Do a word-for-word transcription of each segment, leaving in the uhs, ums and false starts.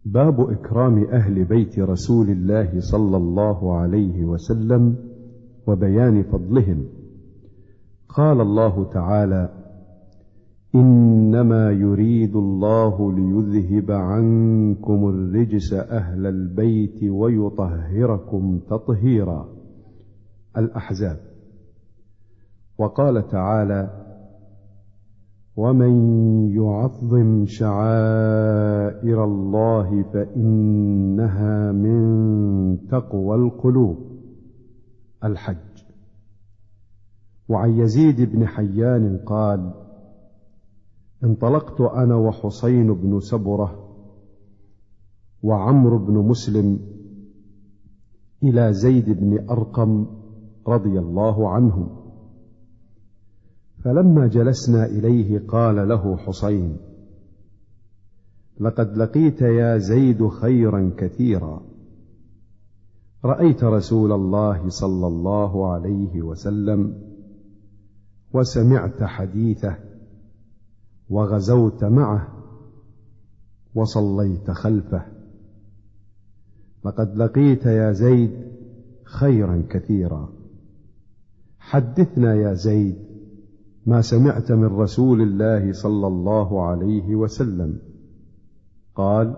باب إكرام أهل بيت رسول الله صلى الله عليه وسلم وبيان فضلهم. قال الله تعالى: إنما يريد الله ليذهب عنكم الرجس أهل البيت ويطهركم تطهيرا. الأحزاب. وقال تعالى: ومن يعظم شعائر الله فإنها من تقوى القلوب. الحج. وعن يزيد بن حيان قال: انطلقت أنا وحسين بن سبرة وعمرو بن مسلم إلى زيد بن أرقم رضي الله عنه، فلما جلسنا إليه قال له حسين: لقد لقيت يا زيد خيرا كثيرا، رأيت رسول الله صلى الله عليه وسلم وسمعت حديثه وغزوت معه وصليت خلفه. لقد لقيت يا زيد خيرا كثيرا، حدثنا يا زيد ما سمعت من رسول الله صلى الله عليه وسلم. قال: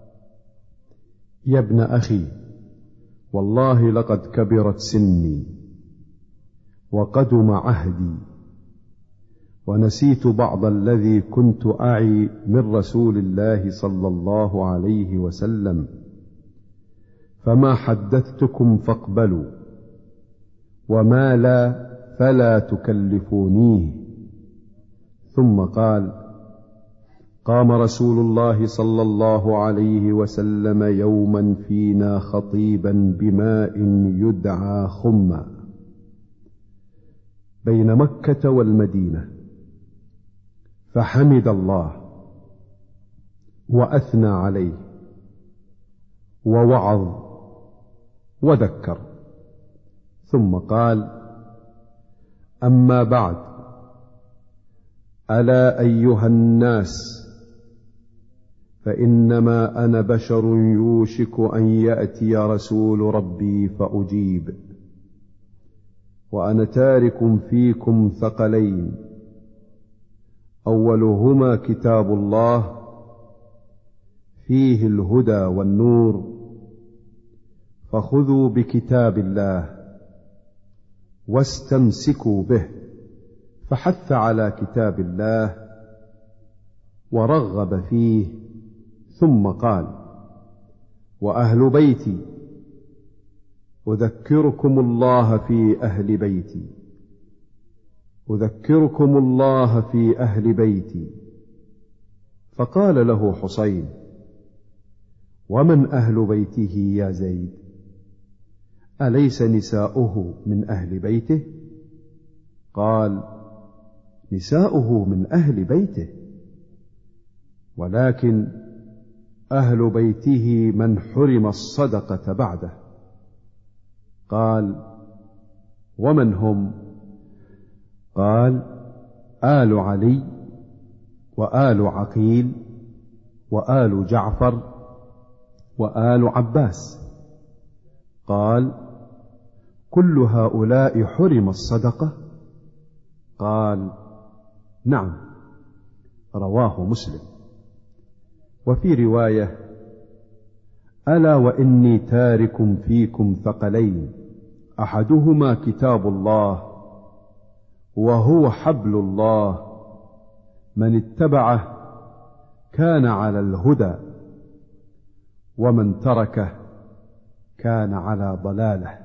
يا ابن أخي، والله لقد كبرت سني وقدم عهدي، ونسيت بعض الذي كنت أعي من رسول الله صلى الله عليه وسلم، فما حدثتكم فاقبلوا، وما لا فلا تكلفونيه. ثم قال: قام رسول الله صلى الله عليه وسلم يوما فينا خطيبا بماء يدعى خما بين مكة والمدينة، فحمد الله وأثنى عليه ووعظ وذكر، ثم قال: أما بعد، ألا أيها الناس، فإنما أنا بشر يوشك أن يأتي رسول ربي فأجيب، وأنا تارك فيكم ثقلين، أولهما كتاب الله فيه الهدى والنور، فخذوا بكتاب الله واستمسكوا به. فحث على كتاب الله ورغب فيه، ثم قال: وأهل بيتي، أذكركم الله في أهل بيتي، أذكركم الله في أهل بيتي. فقال له حسين: ومن أهل بيته يا زيد؟ أليس نساؤه من أهل بيته؟ قال: نساؤه من أهل بيته، ولكن أهل بيته من حرم الصدقة بعده. قال: ومن هم؟ قال: آل علي وآل عقيل وآل جعفر وآل عباس. قال: كل هؤلاء حرم الصدقة؟ قال: نعم. رواه مسلم. وفي رواية: ألا وإني تارك فيكم ثقلين، أحدهما كتاب الله وهو حبل الله، من اتبعه كان على الهدى، ومن تركه كان على ضلاله.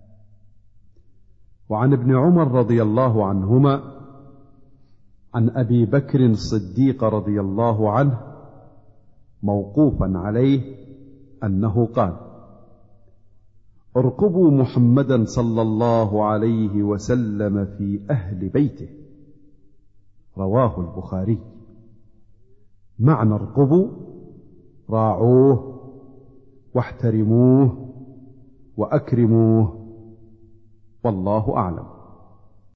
وعن ابن عمر رضي الله عنهما عن أبي بكر الصديق رضي الله عنه موقوفا عليه أنه قال: ارقبوا محمدا صلى الله عليه وسلم في أهل بيته. رواه البخاري. معنى ارقبوا: راعوه واحترموه وأكرموه، والله أعلم.